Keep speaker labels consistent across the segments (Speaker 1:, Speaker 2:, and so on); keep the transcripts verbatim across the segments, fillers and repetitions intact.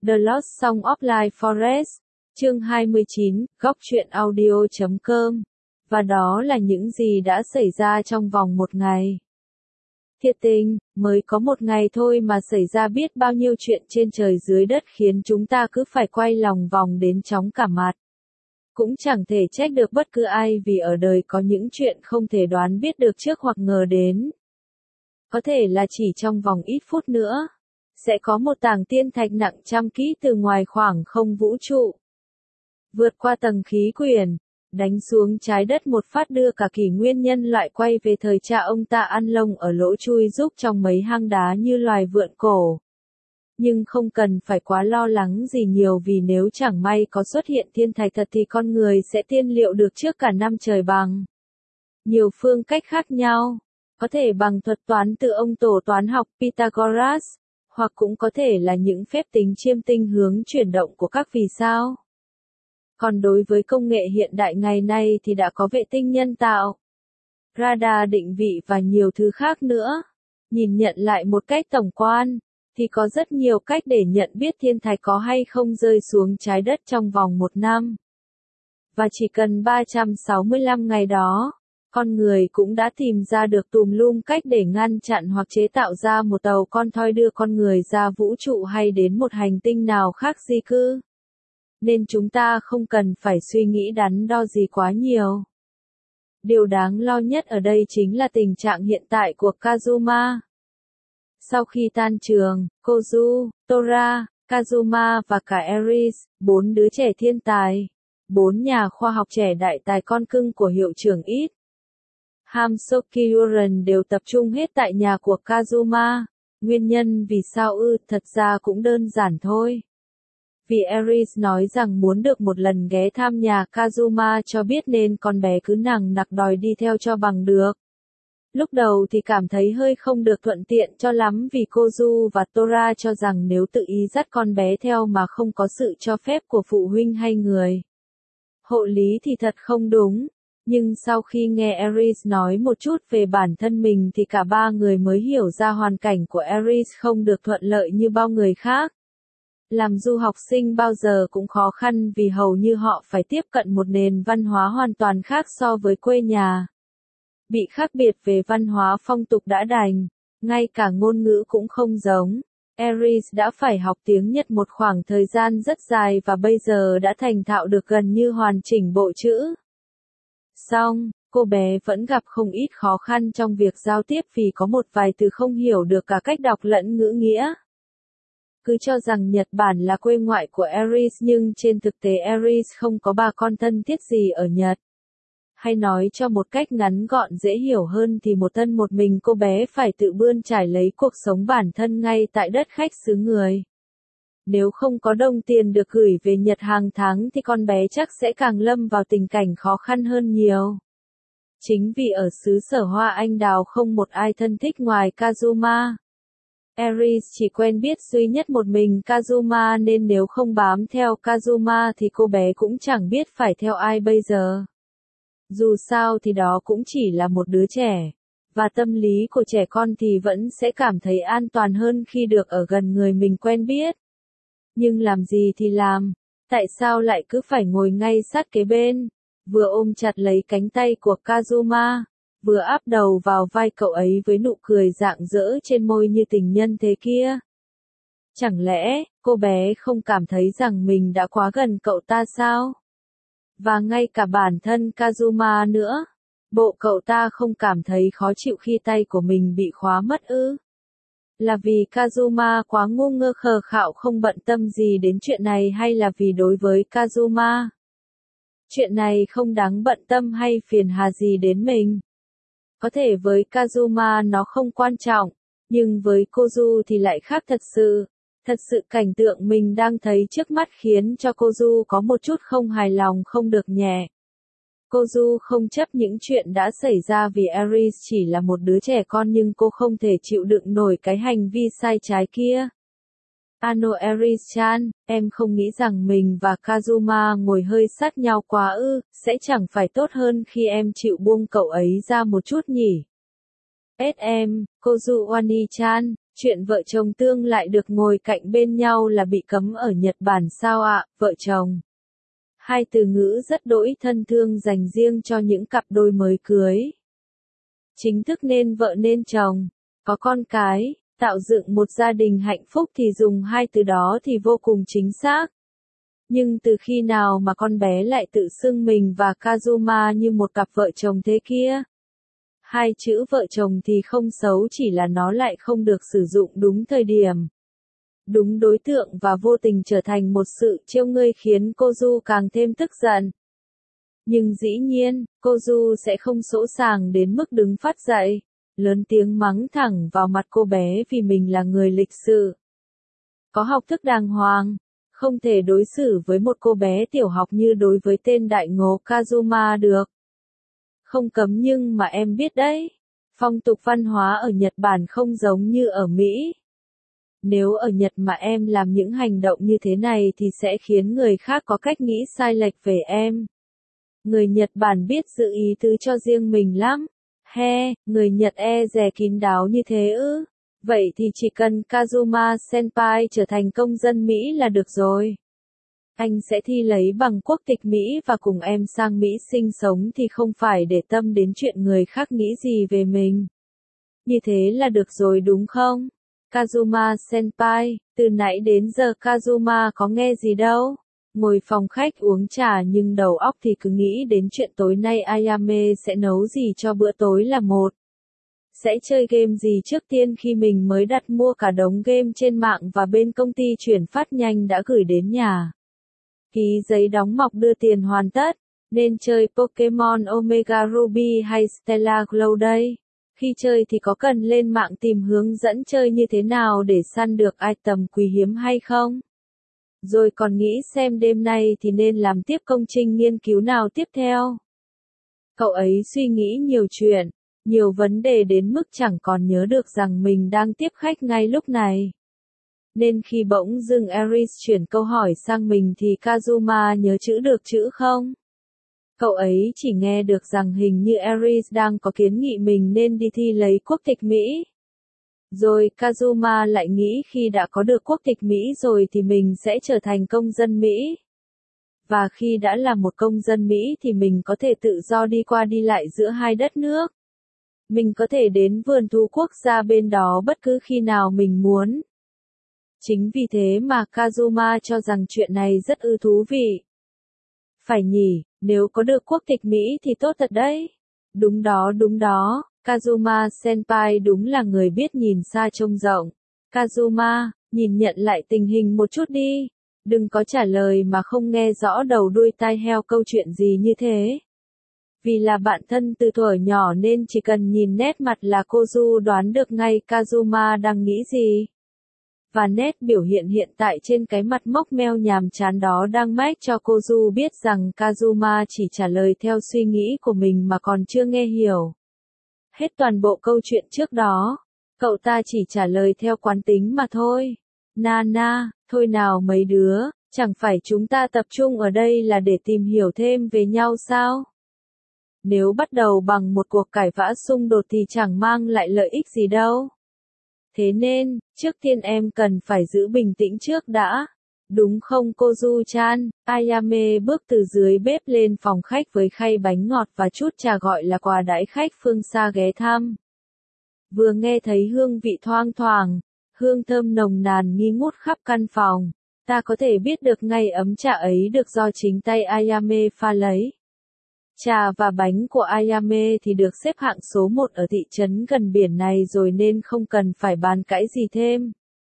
Speaker 1: The Lost Song of Life Forest, chương hai mươi chín, góc truyện audio chấm com. Và đó là những gì đã xảy ra trong vòng một ngày. Thiệt tình, mới có một ngày thôi mà xảy ra biết bao nhiêu chuyện trên trời dưới đất khiến chúng ta cứ phải quay lòng vòng đến chóng cả mặt. Cũng chẳng thể trách được bất cứ ai vì ở đời có những chuyện không thể đoán biết được trước hoặc ngờ đến. Có thể là chỉ trong vòng ít phút nữa, sẽ có một tảng thiên thạch nặng trăm ký từ ngoài khoảng không vũ trụ, vượt qua tầng khí quyển, đánh xuống trái đất một phát đưa cả kỷ nguyên nhân loại quay về thời cha ông ta ăn lông ở lỗ chui rúc trong mấy hang đá như loài vượn cổ. Nhưng không cần phải quá lo lắng gì nhiều vì nếu chẳng may có xuất hiện thiên thạch thật thì con người sẽ tiên liệu được trước cả năm trời bằng nhiều phương cách khác nhau. Có thể bằng thuật toán từ ông tổ toán học Pythagoras, hoặc cũng có thể là những phép tính chiêm tinh hướng chuyển động của các vì sao. Còn đối với công nghệ hiện đại ngày nay thì đã có vệ tinh nhân tạo, radar định vị và nhiều thứ khác nữa. Nhìn nhận lại một cách tổng quan, thì có rất nhiều cách để nhận biết thiên thạch có hay không rơi xuống trái đất trong vòng một năm. Và chỉ cần ba trăm sáu mươi lăm ngày đó, con người cũng đã tìm ra được tùm lum cách để ngăn chặn hoặc chế tạo ra một tàu con thoi đưa con người ra vũ trụ hay đến một hành tinh nào khác di cư. Nên chúng ta không cần phải suy nghĩ đắn đo gì quá nhiều. Điều đáng lo nhất ở đây chính là tình trạng hiện tại của Kazuma. Sau khi tan trường, Kozu, Tora, Kazuma và cả Ares, bốn đứa trẻ thiên tài, bốn nhà khoa học trẻ đại tài con cưng của hiệu trưởng ít Hamsokyuren đều tập trung hết tại nhà của Kazuma. Nguyên nhân vì sao ư, thật ra cũng đơn giản thôi. Vì Ares nói rằng muốn được một lần ghé thăm nhà Kazuma cho biết nên con bé cứ nằng nặc đòi đi theo cho bằng được. Lúc đầu thì cảm thấy hơi không được thuận tiện cho lắm vì Kozu và Tora cho rằng nếu tự ý dắt con bé theo mà không có sự cho phép của phụ huynh hay người hộ lý thì thật không đúng. Nhưng sau khi nghe Ares nói một chút về bản thân mình thì cả ba người mới hiểu ra hoàn cảnh của Ares không được thuận lợi như bao người khác. Làm du học sinh bao giờ cũng khó khăn vì hầu như họ phải tiếp cận một nền văn hóa hoàn toàn khác so với quê nhà. Bị khác biệt về văn hóa phong tục đã đành, ngay cả ngôn ngữ cũng không giống. Ares đã phải học tiếng Nhật một khoảng thời gian rất dài và bây giờ đã thành thạo được gần như hoàn chỉnh bộ chữ. Song, cô bé vẫn gặp không ít khó khăn trong việc giao tiếp vì có một vài từ không hiểu được cả cách đọc lẫn ngữ nghĩa. Cứ cho rằng Nhật Bản là quê ngoại của Ares nhưng trên thực tế Ares không có bà con thân thiết gì ở Nhật. Hay nói cho một cách ngắn gọn dễ hiểu hơn thì một thân một mình cô bé phải tự bươn trải lấy cuộc sống bản thân ngay tại đất khách xứ người. Nếu không có đồng tiền được gửi về Nhật hàng tháng thì con bé chắc sẽ càng lâm vào tình cảnh khó khăn hơn nhiều. Chính vì ở xứ sở hoa anh đào không một ai thân thích ngoài Kazuma. Ares chỉ quen biết duy nhất một mình Kazuma nên nếu không bám theo Kazuma thì cô bé cũng chẳng biết phải theo ai bây giờ. Dù sao thì đó cũng chỉ là một đứa trẻ, và tâm lý của trẻ con thì vẫn sẽ cảm thấy an toàn hơn khi được ở gần người mình quen biết. Nhưng làm gì thì làm, tại sao lại cứ phải ngồi ngay sát kế bên, vừa ôm chặt lấy cánh tay của Kazuma, vừa áp đầu vào vai cậu ấy với nụ cười rạng rỡ trên môi như tình nhân thế kia. Chẳng lẽ, cô bé không cảm thấy rằng mình đã quá gần cậu ta sao? Và ngay cả bản thân Kazuma nữa, bộ cậu ta không cảm thấy khó chịu khi tay của mình bị khóa mất ư? Là vì Kazuma quá ngu ngơ khờ khạo không bận tâm gì đến chuyện này hay là vì đối với Kazuma chuyện này không đáng bận tâm hay phiền hà gì đến mình? Có thể với Kazuma nó không quan trọng, nhưng với Kozu thì lại khác thật sự. Thật sự cảnh tượng mình đang thấy trước mắt khiến cho Kozu có một chút không hài lòng không được nhẹ. Kozu không chấp những chuyện đã xảy ra vì Ares chỉ là một đứa trẻ con nhưng cô không thể chịu đựng nổi cái hành vi sai trái kia. Ano Ares-chan, em không nghĩ rằng mình và Kazuma ngồi hơi sát nhau quá ư, sẽ chẳng phải tốt hơn khi em chịu buông cậu ấy ra một chút nhỉ? ét em, Kozu Wani-chan, Chuyện vợ chồng tương lại được ngồi cạnh bên nhau là bị cấm ở Nhật Bản sao ạ, vợ chồng? Hai từ ngữ rất đỗi thân thương dành riêng cho những cặp đôi mới cưới. Chính thức nên vợ nên chồng, có con cái, tạo dựng một gia đình hạnh phúc thì dùng hai từ đó thì vô cùng chính xác. Nhưng từ khi nào mà con bé lại tự xưng mình và Kazuma như một cặp vợ chồng thế kia? Hai chữ vợ chồng thì không xấu, chỉ là nó lại không được sử dụng đúng thời điểm, đúng đối tượng và vô tình trở thành một sự trêu ngươi khiến Kozu càng thêm tức giận. Nhưng dĩ nhiên, Kozu sẽ không sỗ sàng đến mức đứng phát dậy, lớn tiếng mắng thẳng vào mặt cô bé vì mình là người lịch sự, có học thức đàng hoàng, không thể đối xử với một cô bé tiểu học như đối với tên đại ngố Kazuma được. Không cấm nhưng mà em biết đấy, phong tục văn hóa ở Nhật Bản không giống như ở Mỹ. Nếu ở Nhật mà em làm những hành động như thế này thì sẽ khiến người khác có cách nghĩ sai lệch về em. Người Nhật Bản biết giữ ý tứ cho riêng mình lắm. He, người Nhật e dè kín đáo như thế ư? Vậy thì chỉ cần Kazuma Senpai trở thành công dân Mỹ là được rồi. Anh sẽ thi lấy bằng quốc tịch Mỹ và cùng em sang Mỹ sinh sống thì không phải để tâm đến chuyện người khác nghĩ gì về mình. Như thế là được rồi đúng không? Kazuma Senpai, từ nãy đến giờ Kazuma có nghe gì đâu. Ngồi phòng khách uống trà nhưng đầu óc thì cứ nghĩ đến chuyện tối nay Ayame sẽ nấu gì cho bữa tối là một. Sẽ chơi game gì trước tiên khi mình mới đặt mua cả đống game trên mạng và bên công ty chuyển phát nhanh đã gửi đến nhà. Ký giấy đóng mọc đưa tiền hoàn tất, nên chơi Pokemon Omega Ruby hay Stella Glow đây? Khi chơi thì có cần lên mạng tìm hướng dẫn chơi như thế nào để săn được item quý hiếm hay không? Rồi còn nghĩ xem đêm nay thì nên làm tiếp công trình nghiên cứu nào tiếp theo. Cậu ấy suy nghĩ nhiều chuyện, nhiều vấn đề đến mức chẳng còn nhớ được rằng mình đang tiếp khách ngay lúc này. Nên khi bỗng dưng Aris chuyển câu hỏi sang mình thì Kazuma nhớ chữ được chữ không? Cậu ấy chỉ nghe được rằng hình như Aris đang có kiến nghị mình nên đi thi lấy quốc tịch Mỹ. Rồi Kazuma lại nghĩ khi đã có được quốc tịch Mỹ rồi thì mình sẽ trở thành công dân Mỹ. Và khi đã là một công dân Mỹ thì mình có thể tự do đi qua đi lại giữa hai đất nước. Mình có thể đến vườn thú quốc gia bên đó bất cứ khi nào mình muốn. Chính vì thế mà Kazuma cho rằng chuyện này rất ư thú vị. Phải nhỉ, nếu có được quốc tịch Mỹ thì tốt thật đấy. Đúng đó đúng đó, Kazuma Senpai đúng là người biết nhìn xa trông rộng. Kazuma, nhìn nhận lại tình hình một chút đi. Đừng có trả lời mà không nghe rõ đầu đuôi tai heo câu chuyện gì như thế. Vì là bạn thân từ thuở nhỏ nên chỉ cần nhìn nét mặt là Kozu đoán được ngay Kazuma đang nghĩ gì. Và nét biểu hiện hiện tại trên cái mặt mốc meo nhàm chán đó đang mách cho Kozu biết rằng Kazuma chỉ trả lời theo suy nghĩ của mình mà còn chưa nghe hiểu hết toàn bộ câu chuyện trước đó. Cậu ta chỉ trả lời theo quán tính mà thôi. Nana, thôi nào mấy đứa, chẳng phải chúng ta tập trung ở đây là để tìm hiểu thêm về nhau sao? Nếu bắt đầu bằng một cuộc cãi vã xung đột thì chẳng mang lại lợi ích gì đâu. Thế nên, trước tiên em cần phải giữ bình tĩnh trước đã. Đúng không Kozu-chan? Ayame bước từ dưới bếp lên phòng khách với khay bánh ngọt và chút trà gọi là quà đãi khách phương xa ghé thăm. Vừa nghe thấy hương vị thoang thoảng, hương thơm nồng nàn nghi ngút khắp căn phòng, ta có thể biết được ngay ấm trà ấy được do chính tay Ayame pha lấy. Trà và bánh của Ayame thì được xếp hạng số một ở thị trấn gần biển này rồi nên không cần phải bàn cãi gì thêm.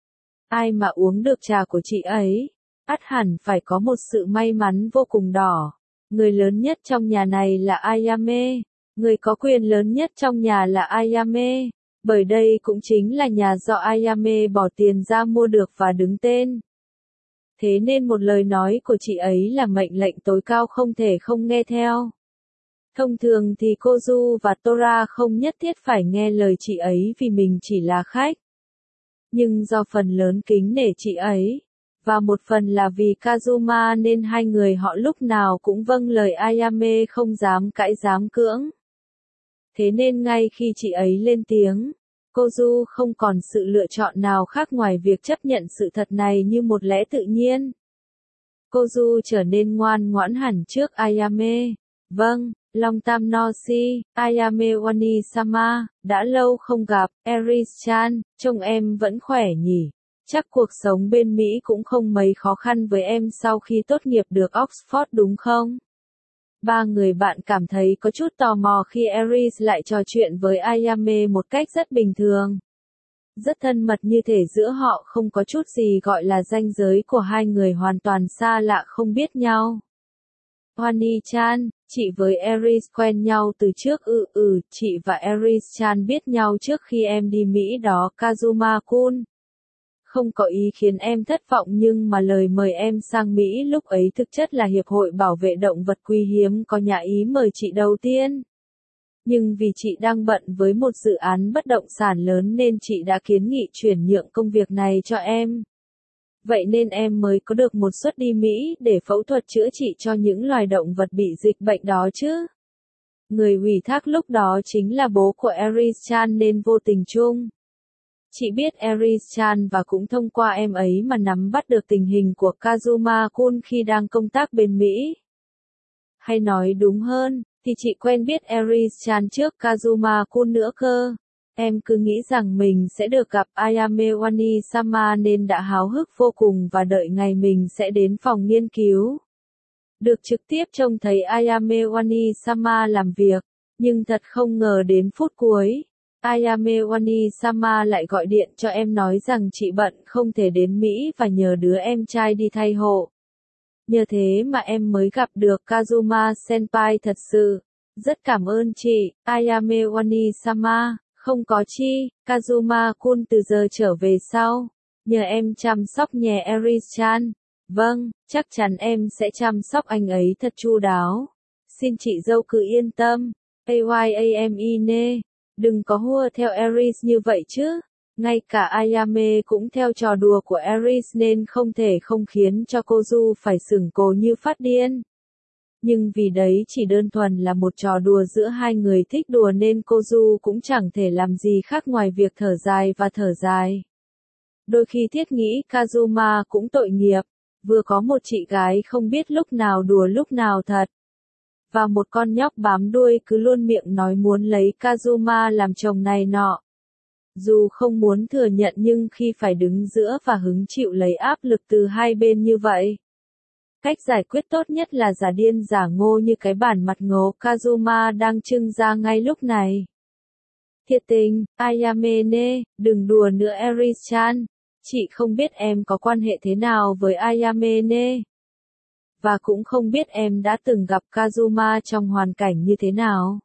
Speaker 1: Ai mà uống được trà của chị ấy, ắt hẳn phải có một sự may mắn vô cùng đỏ. Người lớn nhất trong nhà này là Ayame, người có quyền lớn nhất trong nhà là Ayame, bởi đây cũng chính là nhà do Ayame bỏ tiền ra mua được và đứng tên. Thế nên một lời nói của chị ấy là mệnh lệnh tối cao không thể không nghe theo. Thông thường thì Kozu và Tora không nhất thiết phải nghe lời chị ấy vì mình chỉ là khách. Nhưng do phần lớn kính nể chị ấy, và một phần là vì Kazuma nên hai người họ lúc nào cũng vâng lời Ayame không dám cãi dám cưỡng. Thế nên ngay khi chị ấy lên tiếng, Kozu không còn sự lựa chọn nào khác ngoài việc chấp nhận sự thật này như một lẽ tự nhiên. Kozu trở nên ngoan ngoãn hẳn trước Ayame. Vâng, Long Tam no si, Ayame Wani-sama, đã lâu không gặp, Eris-chan, trông em vẫn khỏe nhỉ. Chắc cuộc sống bên Mỹ cũng không mấy khó khăn với em sau khi tốt nghiệp được Oxford đúng không? Ba người bạn cảm thấy có chút tò mò khi Eris lại trò chuyện với Ayame một cách rất bình thường. Rất thân mật như thể giữa họ không có chút gì gọi là ranh giới của hai người hoàn toàn xa lạ không biết nhau. Wani-chan, chị với Eris quen nhau từ trước ừ ừ, chị và Eris-chan biết nhau trước khi em đi Mỹ đó Kazuma-kun. Không có ý khiến em thất vọng nhưng mà lời mời em sang Mỹ lúc ấy thực chất là Hiệp hội Bảo vệ Động vật Quý hiếm có nhã ý mời chị đầu tiên. Nhưng vì chị đang bận với một dự án bất động sản lớn nên chị đã kiến nghị chuyển nhượng công việc này cho em. Vậy nên em mới có được một suất đi Mỹ để phẫu thuật chữa trị cho những loài động vật bị dịch bệnh đó chứ. Người ủy thác lúc đó chính là bố của Eris-chan nên vô tình chung. Chị biết Eris-chan và cũng thông qua em ấy mà nắm bắt được tình hình của Kazuma-kun khi đang công tác bên Mỹ. Hay nói đúng hơn, thì chị quen biết Eris-chan trước Kazuma-kun nữa cơ. Em cứ nghĩ rằng mình sẽ được gặp Ayame Wani-sama nên đã háo hức vô cùng và đợi ngày mình sẽ đến phòng nghiên cứu. Được trực tiếp trông thấy Ayame Wani-sama làm việc, nhưng thật không ngờ đến phút cuối. Ayame Wani-sama lại gọi điện cho em nói rằng chị bận không thể đến Mỹ và nhờ đứa em trai đi thay hộ. Nhờ thế mà em mới gặp được Kazuma-senpai thật sự. Rất cảm ơn chị, Ayame Wani-sama. Không có chi, Kazuma-kun từ giờ trở về sau. Nhờ em chăm sóc nhé Eris-chan. Vâng, chắc chắn em sẽ chăm sóc anh ấy thật chu đáo. Xin chị dâu cứ yên tâm. Ayame ne. Đừng có hùa theo Eris như vậy chứ. Ngay cả Ayame cũng theo trò đùa của Eris nên không thể không khiến cho Kozu phải sửng cồ như phát điên. Nhưng vì đấy chỉ đơn thuần là một trò đùa giữa hai người thích đùa nên Kozu cũng chẳng thể làm gì khác ngoài việc thở dài và thở dài. Đôi khi thiết nghĩ Kazuma cũng tội nghiệp, vừa có một chị gái không biết lúc nào đùa lúc nào thật. Và một con nhóc bám đuôi cứ luôn miệng nói muốn lấy Kazuma làm chồng này nọ. Dù không muốn thừa nhận nhưng khi phải đứng giữa và hứng chịu lấy áp lực từ hai bên như vậy. Cách giải quyết tốt nhất là giả điên giả ngô như cái bản mặt ngố Kazuma đang trưng ra ngay lúc này. Thiệt tình, Ayame ne, đừng đùa nữa Eris-chan. Chị không biết em có quan hệ thế nào với Ayame ne. Và cũng không biết em đã từng gặp Kazuma trong hoàn cảnh như thế nào.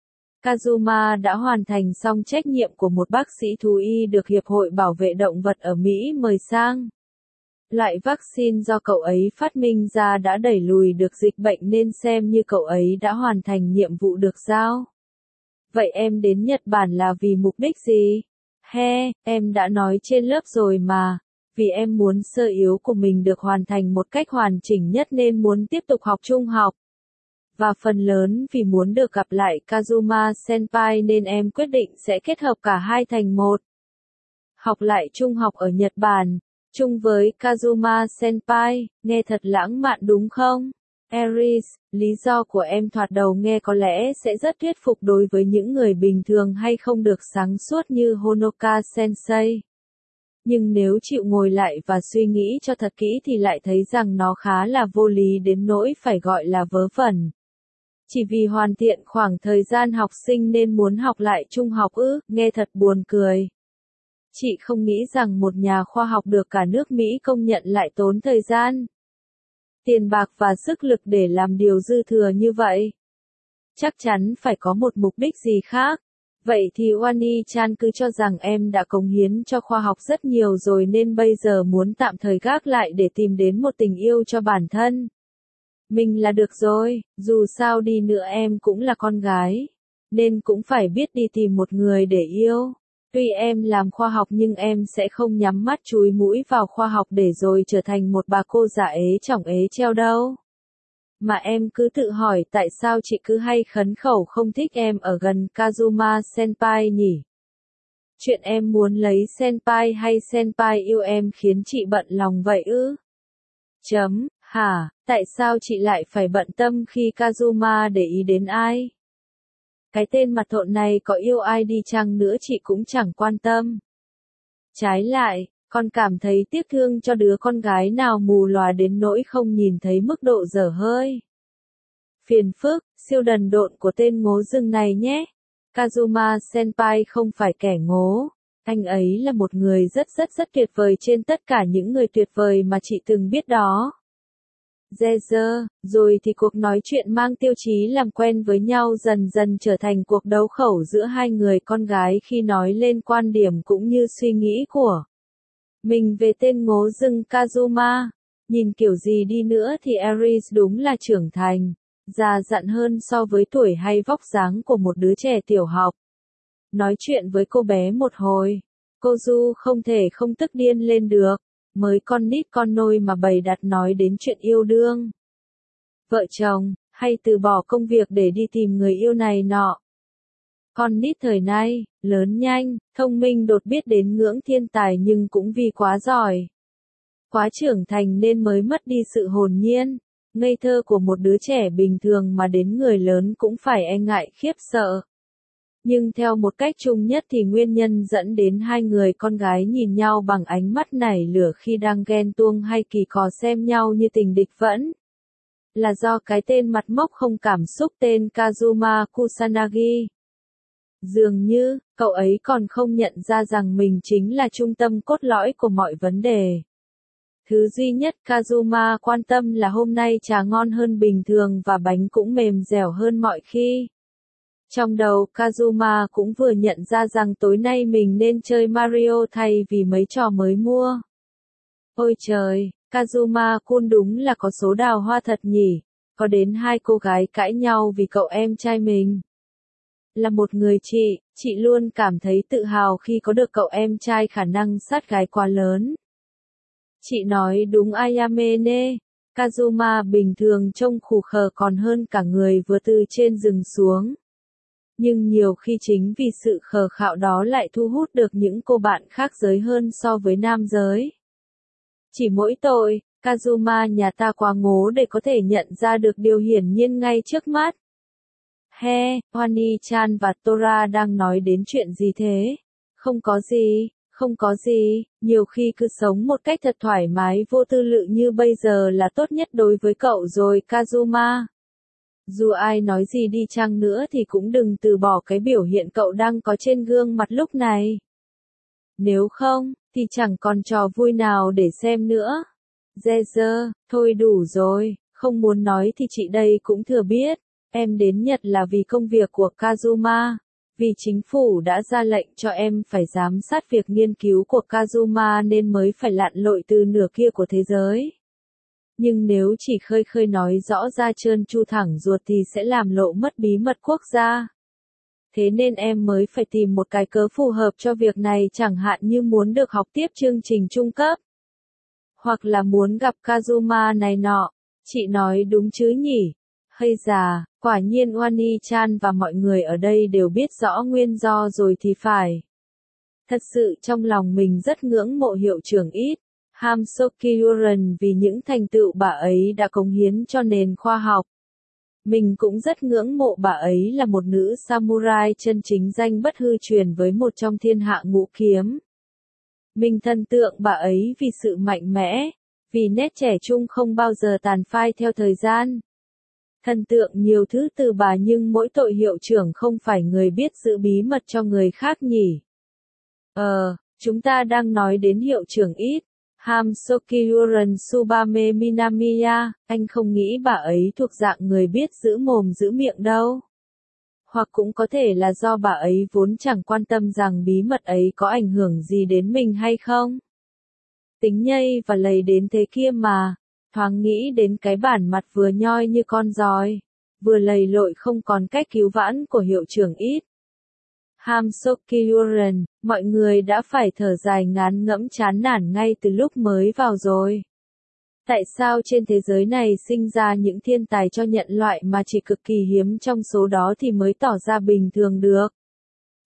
Speaker 1: Kazuma đã hoàn thành xong trách nhiệm của một bác sĩ thú y được Hiệp hội Bảo vệ Động vật ở Mỹ mời sang. Loại vaccine do cậu ấy phát minh ra đã đẩy lùi được dịch bệnh nên xem như cậu ấy đã hoàn thành nhiệm vụ được giao. Vậy em đến Nhật Bản là vì mục đích gì? He, em đã nói trên lớp rồi mà. Vì em muốn sơ yếu của mình được hoàn thành một cách hoàn chỉnh nhất nên muốn tiếp tục học trung học. Và phần lớn vì muốn được gặp lại Kazuma-senpai nên em quyết định sẽ kết hợp cả hai thành một. Học lại trung học ở Nhật Bản, chung với Kazuma-senpai, nghe thật lãng mạn đúng không? Eris, lý do của em thoạt đầu nghe có lẽ sẽ rất thuyết phục đối với những người bình thường hay không được sáng suốt như Honoka-sensei. Nhưng nếu chịu ngồi lại và suy nghĩ cho thật kỹ thì lại thấy rằng nó khá là vô lý đến nỗi phải gọi là vớ vẩn. Chỉ vì hoàn thiện khoảng thời gian học sinh nên muốn học lại trung học ư, nghe thật buồn cười. Chị không nghĩ rằng một nhà khoa học được cả nước Mỹ công nhận lại tốn thời gian, tiền bạc và sức lực để làm điều dư thừa như vậy. Chắc chắn phải có một mục đích gì khác. Vậy thì Wani-chan cứ cho rằng em đã cống hiến cho khoa học rất nhiều rồi nên bây giờ muốn tạm thời gác lại để tìm đến một tình yêu cho bản thân. Mình là được rồi, dù sao đi nữa em cũng là con gái, nên cũng phải biết đi tìm một người để yêu. Tuy em làm khoa học nhưng em sẽ không nhắm mắt chúi mũi vào khoa học để rồi trở thành một bà cô già ế chỏng ế treo đâu. Mà em cứ tự hỏi tại sao chị cứ hay khấn khẩu không thích em ở gần Kazuma-senpai nhỉ? Chuyện em muốn lấy senpai hay senpai yêu em khiến chị bận lòng vậy ư? Chấm, hả, tại sao chị lại phải bận tâm khi Kazuma để ý đến ai? Cái tên mặt thộn này có yêu ai đi chăng nữa chị cũng chẳng quan tâm. Trái lại, con cảm thấy tiếc thương cho đứa con gái nào mù lòa đến nỗi không nhìn thấy mức độ dở hơi. Phiền phức, siêu đần độn của tên ngố rừng này nhé. Kazuma Senpai không phải kẻ ngố. Anh ấy là một người rất rất rất tuyệt vời trên tất cả những người tuyệt vời mà chị từng biết đó. Jezer, rồi thì cuộc nói chuyện mang tiêu chí làm quen với nhau dần dần trở thành cuộc đấu khẩu giữa hai người con gái khi nói lên quan điểm cũng như suy nghĩ của mình về tên ngố rừng Kazuma. Nhìn kiểu gì đi nữa thì Aries đúng là trưởng thành, già dặn hơn so với tuổi hay vóc dáng của một đứa trẻ tiểu học. Nói chuyện với cô bé một hồi, cô Du không thể không tức điên lên được. Mới con nít con nôi mà bày đặt nói đến chuyện yêu đương, vợ chồng, hay từ bỏ công việc để đi tìm người yêu này nọ. Con nít thời nay, lớn nhanh, thông minh đột biết đến ngưỡng thiên tài nhưng cũng vì quá giỏi, quá trưởng thành nên mới mất đi sự hồn nhiên, ngây thơ của một đứa trẻ bình thường mà đến người lớn cũng phải e ngại khiếp sợ. Nhưng theo một cách chung nhất thì nguyên nhân dẫn đến hai người con gái nhìn nhau bằng ánh mắt nảy lửa khi đang ghen tuông hay kỳ cò xem nhau như tình địch vẫn là do cái tên mặt mốc không cảm xúc tên Kazuma Kusanagi. Dường như, cậu ấy còn không nhận ra rằng mình chính là trung tâm cốt lõi của mọi vấn đề. Thứ duy nhất Kazuma quan tâm là hôm nay trà ngon hơn bình thường và bánh cũng mềm dẻo hơn mọi khi. Trong đầu Kazuma cũng vừa nhận ra rằng tối nay mình nên chơi Mario thay vì mấy trò mới mua. Ôi trời, Kazuma-kun đúng là có số đào hoa thật nhỉ, có đến hai cô gái cãi nhau vì cậu em trai mình. Là một người chị, chị luôn cảm thấy tự hào khi có được cậu em trai khả năng sát gái quá lớn. Chị nói đúng Ayame ne, Kazuma bình thường trông khù khờ còn hơn cả người vừa từ trên rừng xuống. Nhưng nhiều khi chính vì sự khờ khạo đó lại thu hút được những cô bạn khác giới hơn so với nam giới. Chỉ mỗi tội, Kazuma nhà ta quá ngố để có thể nhận ra được điều hiển nhiên ngay trước mắt. He, Wani-chan và Tora đang nói đến chuyện gì thế? Không có gì, không có gì, nhiều khi cứ sống một cách thật thoải mái vô tư lự như bây giờ là tốt nhất đối với cậu rồi Kazuma. Dù ai nói gì đi chăng nữa thì cũng đừng từ bỏ cái biểu hiện cậu đang có trên gương mặt lúc này. Nếu không, thì chẳng còn trò vui nào để xem nữa. Jezer, thôi đủ rồi, không muốn nói thì chị đây cũng thừa biết. Em đến Nhật là vì công việc của Kazuma. Vì chính phủ đã ra lệnh cho em phải giám sát việc nghiên cứu của Kazuma nên mới phải lặn lội từ nửa kia của thế giới. Nhưng nếu chỉ khơi khơi nói rõ ra trơn tru thẳng ruột thì sẽ làm lộ mất bí mật quốc gia. Thế nên em mới phải tìm một cái cớ phù hợp cho việc này, chẳng hạn như muốn được học tiếp chương trình trung cấp. Hoặc là muốn gặp Kazuma này nọ. Chị nói đúng chứ nhỉ? Hay già, quả nhiên Wani-chan và mọi người ở đây đều biết rõ nguyên do rồi thì phải. Thật sự trong lòng mình rất ngưỡng mộ hiệu trưởng ít. Ham Sok-kyuren vì những thành tựu bà ấy đã cống hiến cho nền khoa học. Mình cũng rất ngưỡng mộ bà ấy là một nữ samurai chân chính danh bất hư truyền với một trong thiên hạ ngũ kiếm. Mình thần tượng bà ấy vì sự mạnh mẽ, vì nét trẻ trung không bao giờ tàn phai theo thời gian. Thần tượng nhiều thứ từ bà nhưng mỗi tội hiệu trưởng không phải người biết giữ bí mật cho người khác nhỉ. Ờ, chúng ta đang nói đến hiệu trưởng ít. Ham Sok-kyuren Tsubame Minamiya, anh không nghĩ bà ấy thuộc dạng người biết giữ mồm giữ miệng đâu. Hoặc cũng có thể là do bà ấy vốn chẳng quan tâm rằng bí mật ấy có ảnh hưởng gì đến mình hay không. Tính nhây và lầy đến thế kia mà, thoáng nghĩ đến cái bản mặt vừa nhoi như con giòi, vừa lầy lội không còn cách cứu vãn của hiệu trưởng ít. Ham Sok-kyuren, mọi người đã phải thở dài ngán ngẫm chán nản ngay từ lúc mới vào rồi. Tại sao trên thế giới này sinh ra những thiên tài cho nhận loại mà chỉ cực kỳ hiếm trong số đó thì mới tỏ ra bình thường được?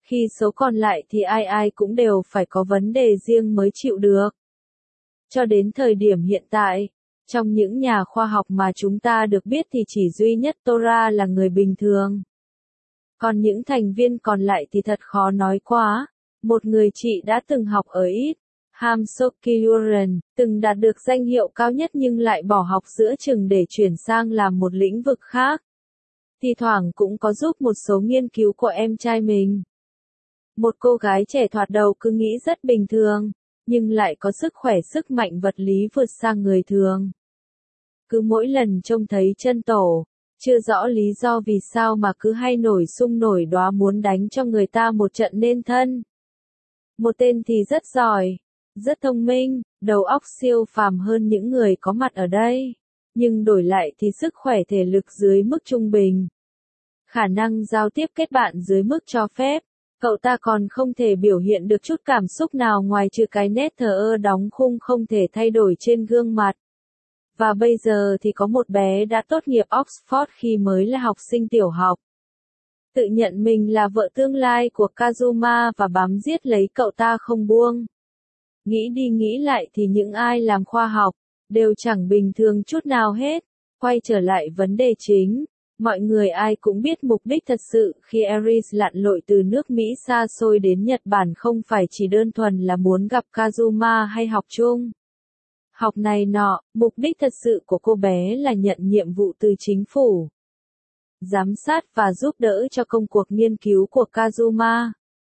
Speaker 1: Khi số còn lại thì ai ai cũng đều phải có vấn đề riêng mới chịu được. Cho đến thời điểm hiện tại, trong những nhà khoa học mà chúng ta được biết thì chỉ duy nhất Tora là người bình thường. Còn những thành viên còn lại thì thật khó nói quá. Một người chị đã từng học ở ít, Ham Sokyuren, từng đạt được danh hiệu cao nhất nhưng lại bỏ học giữa chừng để chuyển sang làm một lĩnh vực khác. Thì thoảng cũng có giúp một số nghiên cứu của em trai mình. Một cô gái trẻ thoạt đầu cứ nghĩ rất bình thường, nhưng lại có sức khỏe sức mạnh vật lý vượt sang người thường. Cứ mỗi lần trông thấy chân tổ, chưa rõ lý do vì sao mà cứ hay nổi sung nổi đoá muốn đánh cho người ta một trận nên thân. Một tên thì rất giỏi, rất thông minh, đầu óc siêu phàm hơn những người có mặt ở đây, nhưng đổi lại thì sức khỏe thể lực dưới mức trung bình. Khả năng giao tiếp kết bạn dưới mức cho phép, cậu ta còn không thể biểu hiện được chút cảm xúc nào ngoài trừ cái nét thờ ơ đóng khung không thể thay đổi trên gương mặt. Và bây giờ thì có một bé đã tốt nghiệp Oxford khi mới là học sinh tiểu học. Tự nhận mình là vợ tương lai của Kazuma và bám giết lấy cậu ta không buông. Nghĩ đi nghĩ lại thì những ai làm khoa học, đều chẳng bình thường chút nào hết. Quay trở lại vấn đề chính, mọi người ai cũng biết mục đích thật sự khi Ares lặn lội từ nước Mỹ xa xôi đến Nhật Bản không phải chỉ đơn thuần là muốn gặp Kazuma hay học chung. Học này nọ, mục đích thật sự của cô bé là nhận nhiệm vụ từ chính phủ. Giám sát và giúp đỡ cho công cuộc nghiên cứu của Kazuma.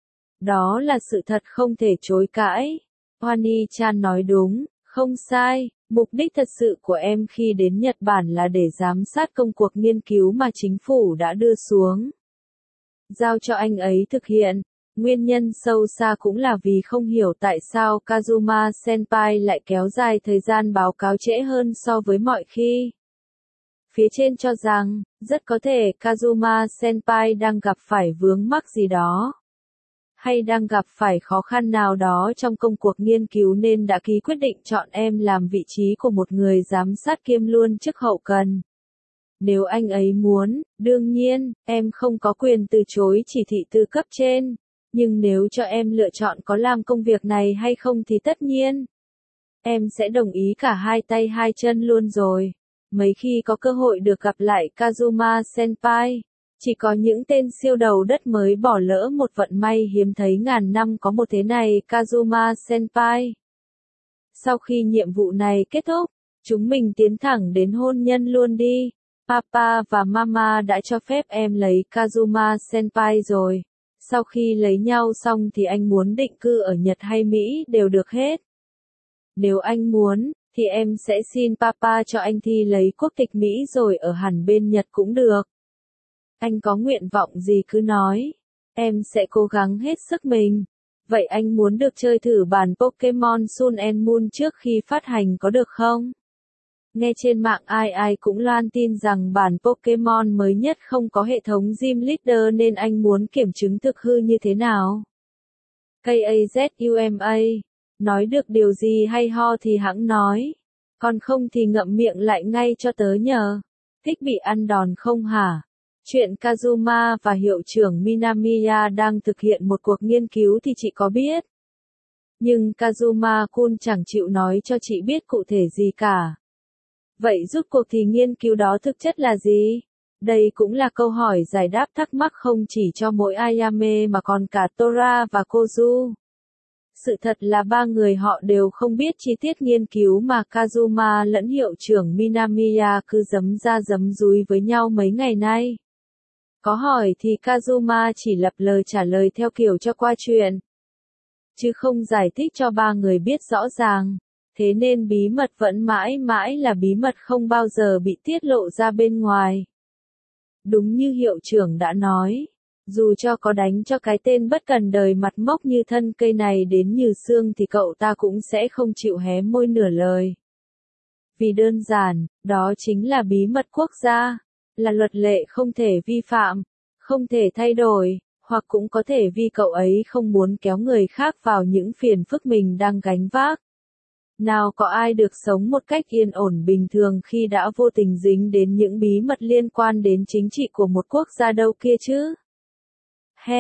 Speaker 1: Đó là sự thật không thể chối cãi. Honey-chan nói đúng, không sai, mục đích thật sự của em khi đến Nhật Bản là để giám sát công cuộc nghiên cứu mà chính phủ đã đưa xuống. Giao cho anh ấy thực hiện. Nguyên nhân sâu xa cũng là vì không hiểu tại sao Kazuma Senpai lại kéo dài thời gian báo cáo trễ hơn so với mọi khi. Phía trên cho rằng, rất có thể Kazuma Senpai đang gặp phải vướng mắc gì đó. Hay đang gặp phải khó khăn nào đó trong công cuộc nghiên cứu nên đã ký quyết định chọn em làm vị trí của một người giám sát kiêm luôn chức hậu cần. Nếu anh ấy muốn, đương nhiên, em không có quyền từ chối chỉ thị từ cấp trên. Nhưng nếu cho em lựa chọn có làm công việc này hay không thì tất nhiên, em sẽ đồng ý cả hai tay hai chân luôn rồi. Mấy khi có cơ hội được gặp lại Kazuma Senpai, chỉ có những tên siêu đầu đất mới bỏ lỡ một vận may hiếm thấy ngàn năm có một thế này Kazuma Senpai. Sau khi nhiệm vụ này kết thúc, chúng mình tiến thẳng đến hôn nhân luôn đi. Papa và Mama đã cho phép em lấy Kazuma Senpai rồi. Sau khi lấy nhau xong thì anh muốn định cư ở Nhật hay Mỹ đều được hết. Nếu anh muốn, thì em sẽ xin Papa cho anh thi lấy quốc tịch Mỹ rồi ở hẳn bên Nhật cũng được. Anh có nguyện vọng gì cứ nói. Em sẽ cố gắng hết sức mình. Vậy anh muốn được chơi thử bản Pokemon Sun and Moon trước khi phát hành có được không? Nghe trên mạng ai ai cũng loan tin rằng bản Pokemon mới nhất không có hệ thống Gym Leader nên anh muốn kiểm chứng thực hư như thế nào. Kazuma, nói được điều gì hay ho thì hẵng nói. Còn không thì ngậm miệng lại ngay cho tớ nhờ. Thích bị ăn đòn không hả? Chuyện Kazuma và hiệu trưởng Minamiya đang thực hiện một cuộc nghiên cứu thì chị có biết. Nhưng Kazuma-kun chẳng chịu nói cho chị biết cụ thể gì cả. Vậy rút cuộc thì nghiên cứu đó thực chất là gì? Đây cũng là câu hỏi giải đáp thắc mắc không chỉ cho mỗi Ayame mà còn cả Tora và Kozu. Sự thật là ba người họ đều không biết chi tiết nghiên cứu mà Kazuma lẫn hiệu trưởng Minamiya cứ giấm ra giấm dúi với nhau mấy ngày nay. Có hỏi thì Kazuma chỉ lập lờ trả lời theo kiểu cho qua chuyện, chứ không giải thích cho ba người biết rõ ràng. Thế nên bí mật vẫn mãi mãi là bí mật không bao giờ bị tiết lộ ra bên ngoài. Đúng như hiệu trưởng đã nói, dù cho có đánh cho cái tên bất cần đời mặt mốc như thân cây này đến như xương thì cậu ta cũng sẽ không chịu hé môi nửa lời. Vì đơn giản, đó chính là bí mật quốc gia, là luật lệ không thể vi phạm, không thể thay đổi, hoặc cũng có thể vì cậu ấy không muốn kéo người khác vào những phiền phức mình đang gánh vác. Nào có ai được sống một cách yên ổn bình thường khi đã vô tình dính đến những bí mật liên quan đến chính trị của một quốc gia đâu kia chứ? He,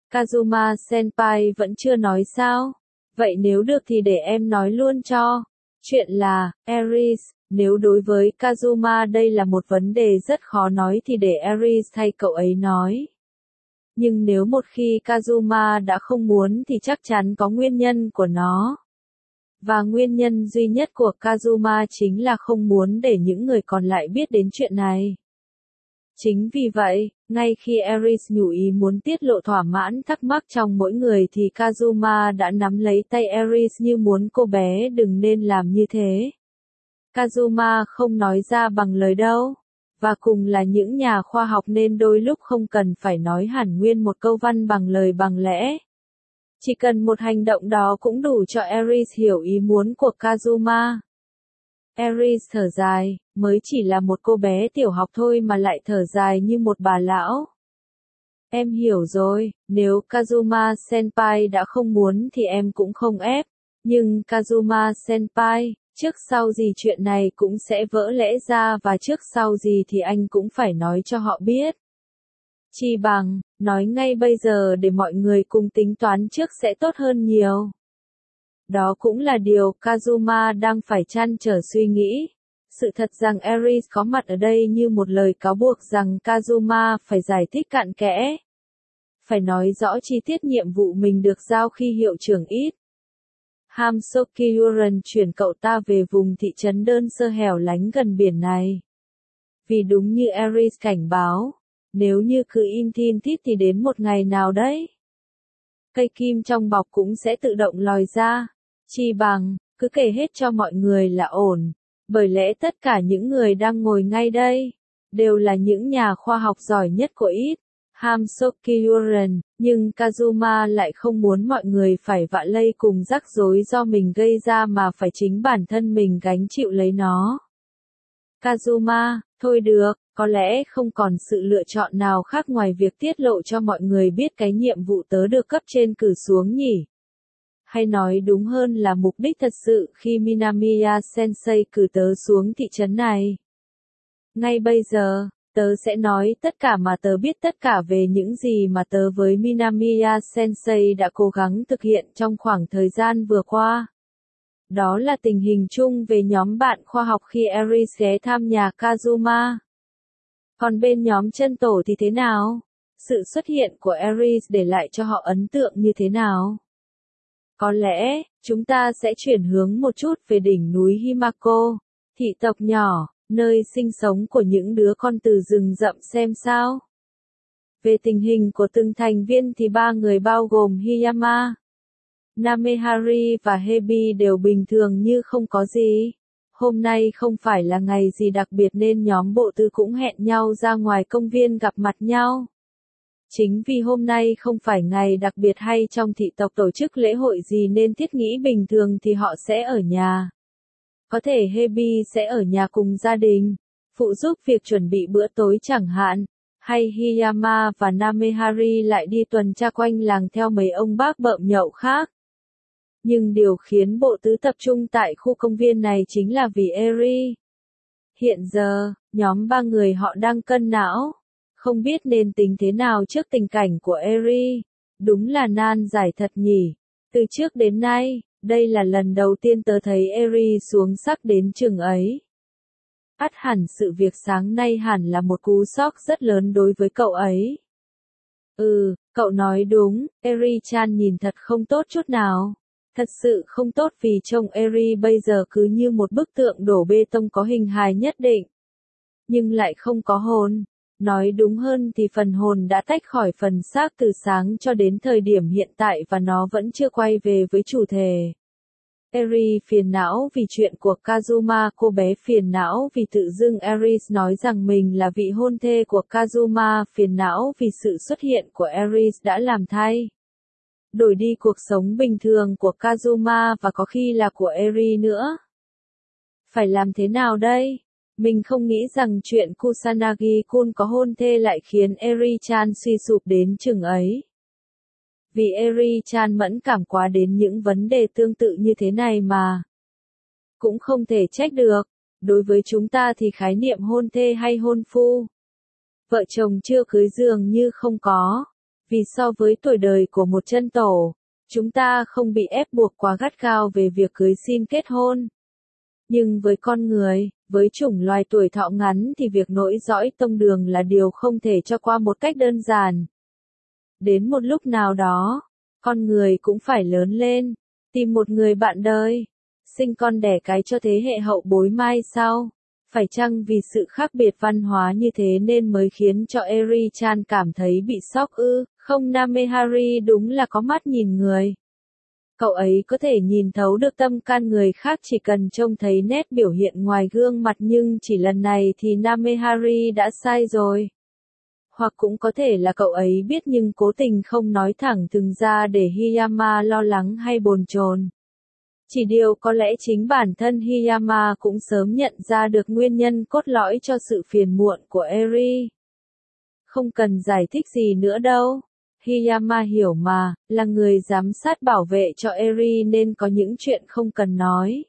Speaker 1: Kazuma Senpai vẫn chưa nói sao? Vậy nếu được thì để em nói luôn cho. Chuyện là, Aries, nếu đối với Kazuma đây là một vấn đề rất khó nói thì để Aries thay cậu ấy nói. Nhưng nếu một khi Kazuma đã không muốn thì chắc chắn có nguyên nhân của nó. Và nguyên nhân duy nhất của Kazuma chính là không muốn để những người còn lại biết đến chuyện này. Chính vì vậy, ngay khi Aries nhủ ý muốn tiết lộ thỏa mãn thắc mắc trong mỗi người thì Kazuma đã nắm lấy tay Aries như muốn cô bé đừng nên làm như thế. Kazuma không nói ra bằng lời đâu. Và cùng là những nhà khoa học nên đôi lúc không cần phải nói hẳn nguyên một câu văn bằng lời bằng lẽ. Chỉ cần một hành động đó cũng đủ cho Aries hiểu ý muốn của Kazuma. Aries thở dài, mới chỉ là một cô bé tiểu học thôi mà lại thở dài như một bà lão. Em hiểu rồi, nếu Kazuma Senpai đã không muốn thì em cũng không ép. Nhưng Kazuma Senpai, trước sau gì chuyện này cũng sẽ vỡ lẽ ra và trước sau gì thì anh cũng phải nói cho họ biết. Chi bằng, nói ngay bây giờ để mọi người cùng tính toán trước sẽ tốt hơn nhiều. Đó cũng là điều Kazuma đang phải trăn trở suy nghĩ. Sự thật rằng Aries có mặt ở đây như một lời cáo buộc rằng Kazuma phải giải thích cặn kẽ. Phải nói rõ chi tiết nhiệm vụ mình được giao khi hiệu trưởng ít. Hamsokyuren chuyển cậu ta về vùng thị trấn đơn sơ hẻo lánh gần biển này. Vì đúng như Aries cảnh báo, nếu như cứ im thin thít thì đến một ngày nào đấy, cây kim trong bọc cũng sẽ tự động lòi ra. Chi bằng, cứ kể hết cho mọi người là ổn, bởi lẽ tất cả những người đang ngồi ngay đây, đều là những nhà khoa học giỏi nhất của ít. Hamsokyuren, nhưng Kazuma lại không muốn mọi người phải vạ lây cùng rắc rối do mình gây ra mà phải chính bản thân mình gánh chịu lấy nó. Kazuma, thôi được, có lẽ không còn sự lựa chọn nào khác ngoài việc tiết lộ cho mọi người biết cái nhiệm vụ tớ được cấp trên cử xuống nhỉ. Hay nói đúng hơn là mục đích thật sự khi Minamiya Sensei cử tớ xuống thị trấn này. Ngay bây giờ, tớ sẽ nói tất cả mà tớ biết tất cả về những gì mà tớ với Minamiya Sensei đã cố gắng thực hiện trong khoảng thời gian vừa qua. Đó là tình hình chung về nhóm bạn khoa học khi Aries ghé thăm nhà Kazuma. Còn bên nhóm chân tổ thì thế nào? Sự xuất hiện của Aries để lại cho họ ấn tượng như thế nào? Có lẽ, chúng ta sẽ chuyển hướng một chút về đỉnh núi Himako, thị tộc nhỏ, nơi sinh sống của những đứa con từ rừng rậm xem sao. Về tình hình của từng thành viên thì ba người bao gồm Hiyama, Namehari và Hebi đều bình thường như không có gì. Hôm nay không phải là ngày gì đặc biệt nên nhóm bộ tư cũng hẹn nhau ra ngoài công viên gặp mặt nhau. Chính vì hôm nay không phải ngày đặc biệt hay trong thị tộc tổ chức lễ hội gì nên thiết nghĩ bình thường thì họ sẽ ở nhà. Có thể Hebi sẽ ở nhà cùng gia đình, phụ giúp việc chuẩn bị bữa tối chẳng hạn, hay Hiyama và Namehari lại đi tuần tra quanh làng theo mấy ông bác bợm nhậu khác. Nhưng điều khiến bộ tứ tập trung tại khu công viên này chính là vì Eri. Hiện giờ, nhóm ba người họ đang cân não, không biết nên tính thế nào trước tình cảnh của Eri. Đúng là nan giải thật nhỉ. Từ trước đến nay, đây là lần đầu tiên tớ thấy Eri xuống sắc đến chừng ấy. Ắt hẳn sự việc sáng nay hẳn là một cú sốc rất lớn đối với cậu ấy. Ừ, cậu nói đúng, Eri-chan nhìn thật không tốt chút nào. Thật sự không tốt vì trông Eri bây giờ cứ như một bức tượng đổ bê tông có hình hài nhất định. Nhưng lại không có hồn. Nói đúng hơn thì phần hồn đã tách khỏi phần xác từ sáng cho đến thời điểm hiện tại và nó vẫn chưa quay về với chủ thể. Eri phiền não vì chuyện của Kazuma, cô bé phiền não vì tự dưng Aries nói rằng mình là vị hôn thê của Kazuma, phiền não vì sự xuất hiện của Aries đã làm thay đổi đi cuộc sống bình thường của Kazuma và có khi là của Eri nữa. Phải làm thế nào đây? Mình không nghĩ rằng chuyện Kusanagi-kun có hôn thê lại khiến Eri-chan suy sụp đến chừng ấy. Vì Eri-chan mẫn cảm quá đến những vấn đề tương tự như thế này mà. Cũng không thể trách được. Đối với chúng ta thì khái niệm hôn thê hay hôn phu, vợ chồng chưa cưới dường như không có. Vì so với tuổi đời của một chân tổ, chúng ta không bị ép buộc quá gắt gao về việc cưới xin kết hôn. Nhưng với con người, với chủng loài tuổi thọ ngắn thì việc nối dõi tông đường là điều không thể cho qua một cách đơn giản. Đến một lúc nào đó, con người cũng phải lớn lên, tìm một người bạn đời, sinh con đẻ cái cho thế hệ hậu bối mai sau. Phải chăng vì sự khác biệt văn hóa như thế nên mới khiến cho Eri-chan cảm thấy bị sốc ư? Không, Namehari đúng là có mắt nhìn người. Cậu ấy có thể nhìn thấu được tâm can người khác chỉ cần trông thấy nét biểu hiện ngoài gương mặt, nhưng chỉ lần này thì Namehari đã sai rồi. Hoặc cũng có thể là cậu ấy biết nhưng cố tình không nói thẳng thừng ra để Hiyama lo lắng hay bồn chồn. Chỉ điều có lẽ chính bản thân Hiyama cũng sớm nhận ra được nguyên nhân cốt lõi cho sự phiền muộn của Eri. Không cần giải thích gì nữa đâu. Hiyama hiểu mà, là người giám sát bảo vệ cho Eri nên có những chuyện không cần nói.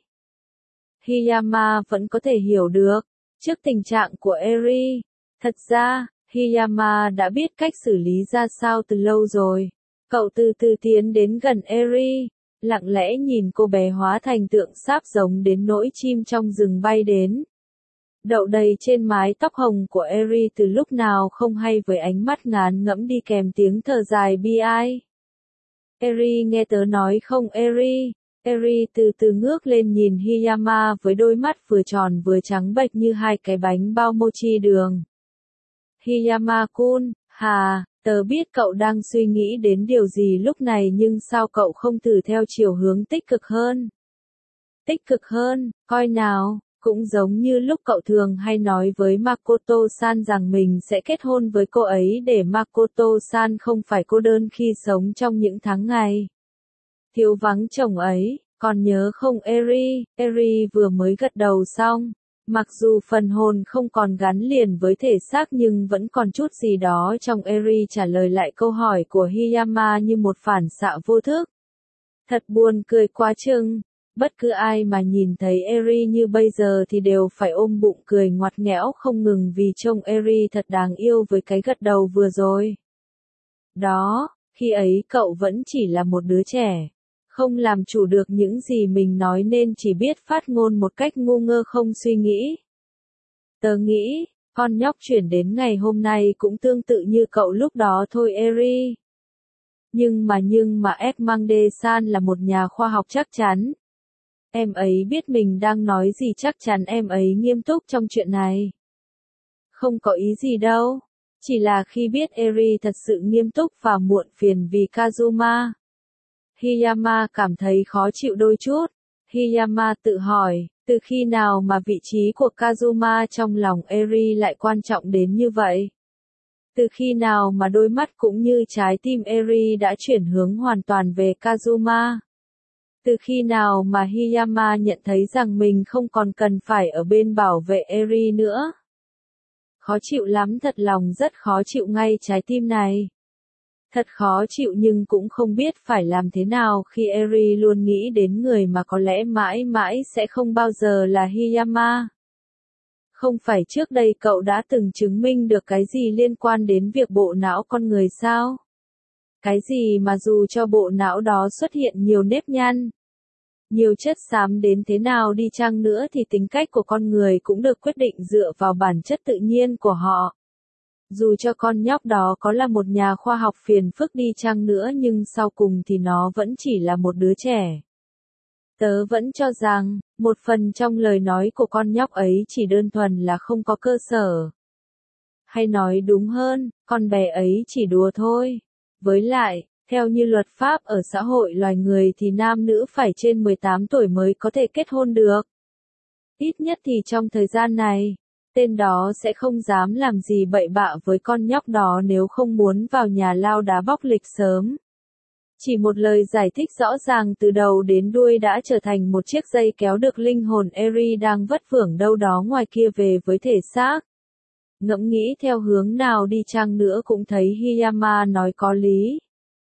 Speaker 1: Hiyama vẫn có thể hiểu được, trước tình trạng của Eri. Thật ra, Hiyama đã biết cách xử lý ra sao từ lâu rồi. Cậu từ từ tiến đến gần Eri, lặng lẽ nhìn cô bé hóa thành tượng sáp giống đến nỗi chim trong rừng bay đến. Đậu đầy trên mái tóc hồng của Eri từ lúc nào không hay với ánh mắt ngán ngẫm đi kèm tiếng thở dài bi ai. Eri nghe tớ nói không Eri. Eri từ từ ngước lên nhìn Hiyama với đôi mắt vừa tròn vừa trắng bệch như hai cái bánh bao mochi đường. Hiyama-kun, hà, tớ biết cậu đang suy nghĩ đến điều gì lúc này nhưng sao cậu không thử theo chiều hướng tích cực hơn? Tích cực hơn, coi nào, cũng giống như lúc cậu thường hay nói với Makoto-san rằng mình sẽ kết hôn với cô ấy để Makoto-san không phải cô đơn khi sống trong những tháng ngày thiếu vắng chồng ấy, còn nhớ không Eri? Eri vừa mới gật đầu xong. Mặc dù phần hồn không còn gắn liền với thể xác nhưng vẫn còn chút gì đó trong Eri trả lời lại câu hỏi của Hiyama như một phản xạ vô thức. Thật buồn cười quá chừng. Bất cứ ai mà nhìn thấy Eri như bây giờ thì đều phải ôm bụng cười ngoặt nghẽo không ngừng vì trông Eri thật đáng yêu với cái gật đầu vừa rồi. Đó, khi ấy cậu vẫn chỉ là một đứa trẻ. Không làm chủ được những gì mình nói nên chỉ biết phát ngôn một cách ngu ngơ không suy nghĩ. Tớ nghĩ, con nhóc chuyển đến ngày hôm nay cũng tương tự như cậu lúc đó thôi Eri. Nhưng mà nhưng mà Ekmangde-san là một nhà khoa học chắc chắn. Em ấy biết mình đang nói gì, chắc chắn em ấy nghiêm túc trong chuyện này. Không có ý gì đâu. Chỉ là khi biết Eri thật sự nghiêm túc và muộn phiền vì Kazuma. Hiyama cảm thấy khó chịu đôi chút. Hiyama tự hỏi, từ khi nào mà vị trí của Kazuma trong lòng Eri lại quan trọng đến như vậy? Từ khi nào mà đôi mắt cũng như trái tim Eri đã chuyển hướng hoàn toàn về Kazuma? Từ khi nào mà Hiyama nhận thấy rằng mình không còn cần phải ở bên bảo vệ Eri nữa? Khó chịu lắm, thật lòng rất khó chịu ngay trái tim này. Thật khó chịu nhưng cũng không biết phải làm thế nào khi Eri luôn nghĩ đến người mà có lẽ mãi mãi sẽ không bao giờ là Hiyama. Không phải trước đây cậu đã từng chứng minh được cái gì liên quan đến việc bộ não con người sao? Cái gì mà dù cho bộ não đó xuất hiện nhiều nếp nhăn, nhiều chất xám đến thế nào đi chăng nữa thì tính cách của con người cũng được quyết định dựa vào bản chất tự nhiên của họ. Dù cho con nhóc đó có là một nhà khoa học phiền phức đi chăng nữa nhưng sau cùng thì nó vẫn chỉ là một đứa trẻ. Tớ vẫn cho rằng, một phần trong lời nói của con nhóc ấy chỉ đơn thuần là không có cơ sở. Hay nói đúng hơn, con bé ấy chỉ đùa thôi. Với lại, theo như luật pháp ở xã hội loài người thì nam nữ phải trên mười tám tuổi mới có thể kết hôn được. Ít nhất thì trong thời gian này, tên đó sẽ không dám làm gì bậy bạ với con nhóc đó nếu không muốn vào nhà lao đá bóc lịch sớm. Chỉ một lời giải thích rõ ràng từ đầu đến đuôi đã trở thành một chiếc dây kéo được linh hồn Eri đang vất vưởng đâu đó ngoài kia về với thể xác. Ngẫm nghĩ theo hướng nào đi chăng nữa cũng thấy Hiyama nói có lý.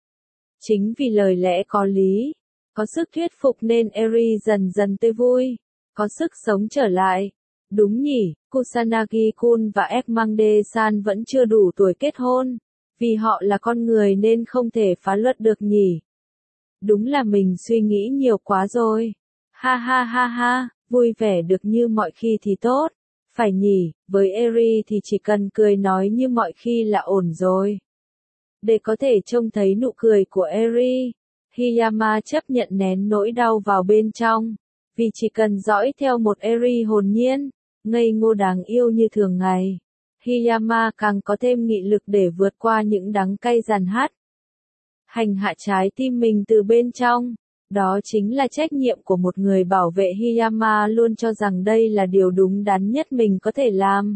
Speaker 1: Chính vì lời lẽ có lý, có sức thuyết phục nên Eri dần dần tươi vui, có sức sống trở lại. Đúng nhỉ, Kusanagi-kun và Ekmangde-san vẫn chưa đủ tuổi kết hôn. Vì họ là con người nên không thể phá luật được nhỉ. Đúng là mình suy nghĩ nhiều quá rồi. Ha ha ha ha, vui vẻ được như mọi khi thì tốt. Phải nhỉ, với Eri thì chỉ cần cười nói như mọi khi là ổn rồi. Để có thể trông thấy nụ cười của Eri, Hiyama chấp nhận nén nỗi đau vào bên trong. Vì chỉ cần dõi theo một Eri hồn nhiên, ngây ngô đáng yêu như thường ngày, Hiyama càng có thêm nghị lực để vượt qua những đắng cay dằn hắt. Hành hạ trái tim mình từ bên trong. Đó chính là trách nhiệm của một người bảo vệ. Hiyama luôn cho rằng đây là điều đúng đắn nhất mình có thể làm.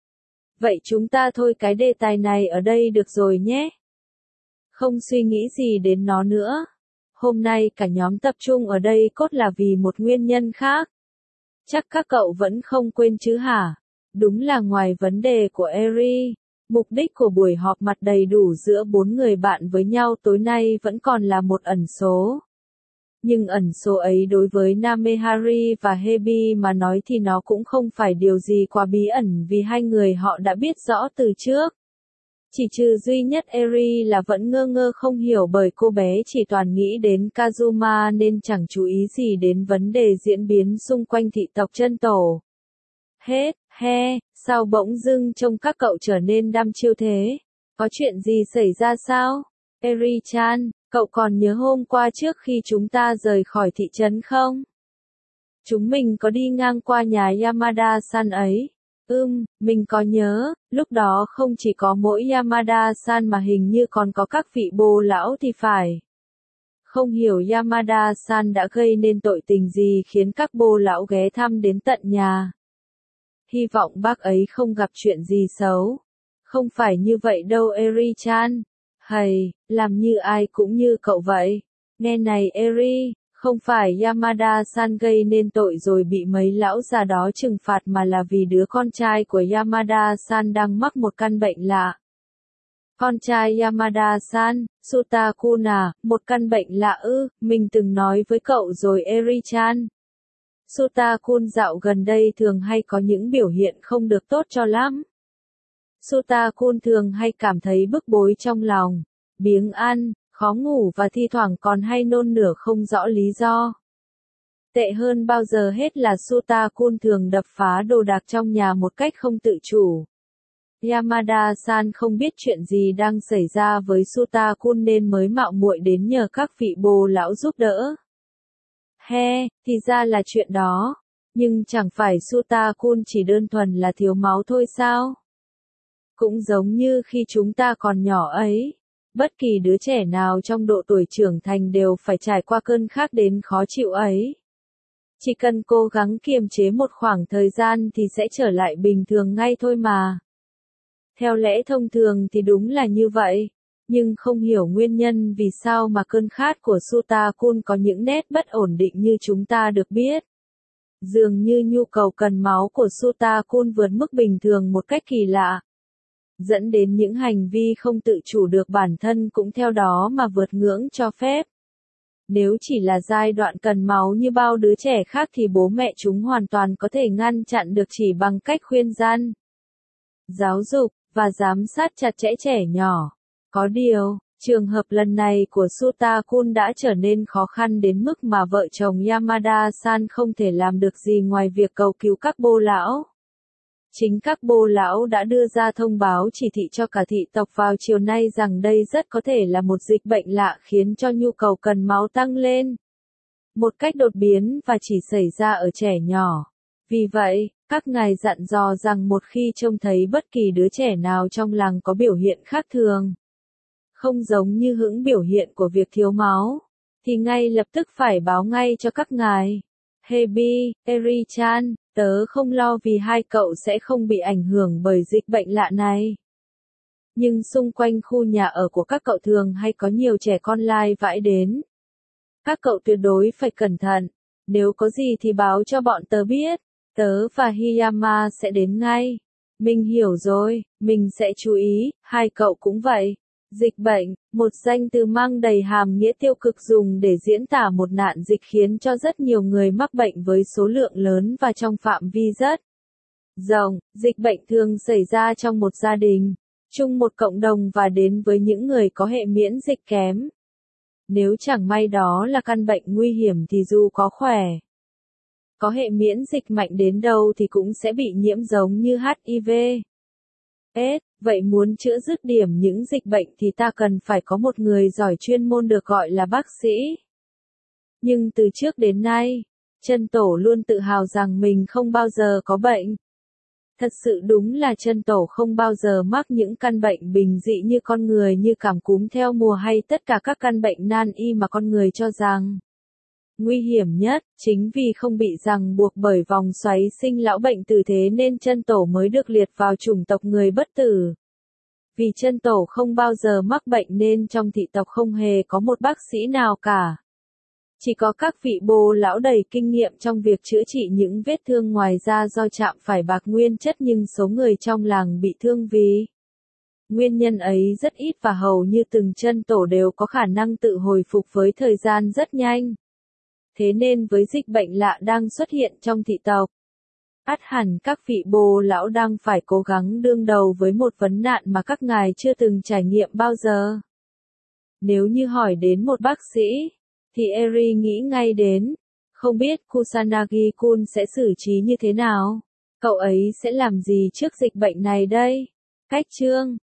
Speaker 1: Vậy chúng ta thôi cái đề tài này ở đây được rồi nhé. Không suy nghĩ gì đến nó nữa. Hôm nay cả nhóm tập trung ở đây cốt là vì một nguyên nhân khác. Chắc các cậu vẫn không quên chứ hả? Đúng là ngoài vấn đề của Eri, mục đích của buổi họp mặt đầy đủ giữa bốn người bạn với nhau tối nay vẫn còn là một ẩn số. Nhưng ẩn số ấy đối với Namehari và Hebi mà nói thì nó cũng không phải điều gì quá bí ẩn vì hai người họ đã biết rõ từ trước. Chỉ trừ duy nhất Eri là vẫn ngơ ngơ không hiểu bởi cô bé chỉ toàn nghĩ đến Kazuma nên chẳng chú ý gì đến vấn đề diễn biến xung quanh thị tộc chân tổ. Hết, he, sao bỗng dưng trông các cậu trở nên đăm chiêu thế? Có chuyện gì xảy ra sao? Eri-chan, cậu còn nhớ hôm qua trước khi chúng ta rời khỏi thị trấn không? Chúng mình có đi ngang qua nhà Yamada-san ấy. Ừm, mình có nhớ, lúc đó không chỉ có mỗi Yamada-san mà hình như còn có các vị bồ lão thì phải. Không hiểu Yamada-san đã gây nên tội tình gì khiến các bồ lão ghé thăm đến tận nhà. Hy vọng bác ấy không gặp chuyện gì xấu. Không phải như vậy đâu Eri-chan. Hầy, làm như ai cũng như cậu vậy. Nghe này Eri, không phải Yamada-san gây nên tội rồi bị mấy lão già đó trừng phạt mà là vì đứa con trai của Yamada-san đang mắc một căn bệnh lạ. Con trai Yamada-san, Sutakun à, một căn bệnh lạ ư, mình từng nói với cậu rồi Eri-chan. Sutakun dạo gần đây thường hay có những biểu hiện không được tốt cho lắm. Sutakun thường hay cảm thấy bức bối trong lòng, biếng ăn, khó ngủ và thi thoảng còn hay nôn nửa không rõ lý do. Tệ hơn bao giờ hết là Sutakun thường đập phá đồ đạc trong nhà một cách không tự chủ. Yamada-san không biết chuyện gì đang xảy ra với Sutakun nên mới mạo muội đến nhờ các vị bồ lão giúp đỡ. He, thì ra là chuyện đó. Nhưng chẳng phải Sutakun chỉ đơn thuần là thiếu máu thôi sao? Cũng giống như khi chúng ta còn nhỏ ấy. Bất kỳ đứa trẻ nào trong độ tuổi trưởng thành đều phải trải qua cơn khát đến khó chịu ấy. Chỉ cần cố gắng kiềm chế một khoảng thời gian thì sẽ trở lại bình thường ngay thôi mà. Theo lẽ thông thường thì đúng là như vậy. Nhưng không hiểu nguyên nhân vì sao mà cơn khát của Sutakun có những nét bất ổn định như chúng ta được biết. Dường như nhu cầu cần máu của Sutakun vượt mức bình thường một cách kỳ lạ. Dẫn đến những hành vi không tự chủ được bản thân cũng theo đó mà vượt ngưỡng cho phép. Nếu chỉ là giai đoạn cần máu như bao đứa trẻ khác thì bố mẹ chúng hoàn toàn có thể ngăn chặn được chỉ bằng cách khuyên răn, giáo dục, và giám sát chặt chẽ trẻ nhỏ. Có điều, trường hợp lần này của Sutakun đã trở nên khó khăn đến mức mà vợ chồng Yamada-san không thể làm được gì ngoài việc cầu cứu các bô lão. Chính các bô lão đã đưa ra thông báo chỉ thị cho cả thị tộc vào chiều nay rằng đây rất có thể là một dịch bệnh lạ khiến cho nhu cầu cần máu tăng lên một cách đột biến và chỉ xảy ra ở trẻ nhỏ. Vì vậy, các ngài dặn dò rằng một khi trông thấy bất kỳ đứa trẻ nào trong làng có biểu hiện khác thường, không giống như những biểu hiện của việc thiếu máu, thì ngay lập tức phải báo ngay cho các ngài. Hebi, Eri-chan, tớ không lo vì hai cậu sẽ không bị ảnh hưởng bởi dịch bệnh lạ này. Nhưng xung quanh khu nhà ở của các cậu thường hay có nhiều trẻ con lai vãi đến. Các cậu tuyệt đối phải cẩn thận. Nếu có gì thì báo cho bọn tớ biết. Tớ và Hiyama sẽ đến ngay. Mình hiểu rồi, mình sẽ chú ý, hai cậu cũng vậy. Dịch bệnh, một danh từ mang đầy hàm nghĩa tiêu cực dùng để diễn tả một nạn dịch khiến cho rất nhiều người mắc bệnh với số lượng lớn và trong phạm vi rất rộng. Dịch bệnh thường xảy ra trong một gia đình, chung một cộng đồng và đến với những người có hệ miễn dịch kém. Nếu chẳng may đó là căn bệnh nguy hiểm thì dù có khỏe, có hệ miễn dịch mạnh đến đâu thì cũng sẽ bị nhiễm giống như hát i vê. ết, vậy muốn chữa dứt điểm những dịch bệnh thì ta cần phải có một người giỏi chuyên môn được gọi là bác sĩ. Nhưng từ trước đến nay, chân tổ luôn tự hào rằng mình không bao giờ có bệnh. Thật sự đúng là chân tổ không bao giờ mắc những căn bệnh bình dị như con người như cảm cúm theo mùa hay tất cả các căn bệnh nan y mà con người cho rằng nguy hiểm nhất. Chính vì không bị ràng buộc bởi vòng xoáy sinh lão bệnh tử thế nên chân tổ mới được liệt vào chủng tộc người bất tử. Vì chân tổ không bao giờ mắc bệnh nên trong thị tộc không hề có một bác sĩ nào cả. Chỉ có các vị bồ lão đầy kinh nghiệm trong việc chữa trị những vết thương ngoài da do chạm phải bạc nguyên chất, nhưng số người trong làng bị thương vì nguyên nhân ấy rất ít và hầu như từng chân tổ đều có khả năng tự hồi phục với thời gian rất nhanh. Thế nên với dịch bệnh lạ đang xuất hiện trong thị tộc, ắt hẳn các vị bồ lão đang phải cố gắng đương đầu với một vấn nạn mà các ngài chưa từng trải nghiệm bao giờ. Nếu như hỏi đến một bác sĩ, thì Eri nghĩ ngay đến, không biết Kusanagi-kun sẽ xử trí như thế nào? Cậu ấy sẽ làm gì trước dịch bệnh này đây? Cách chương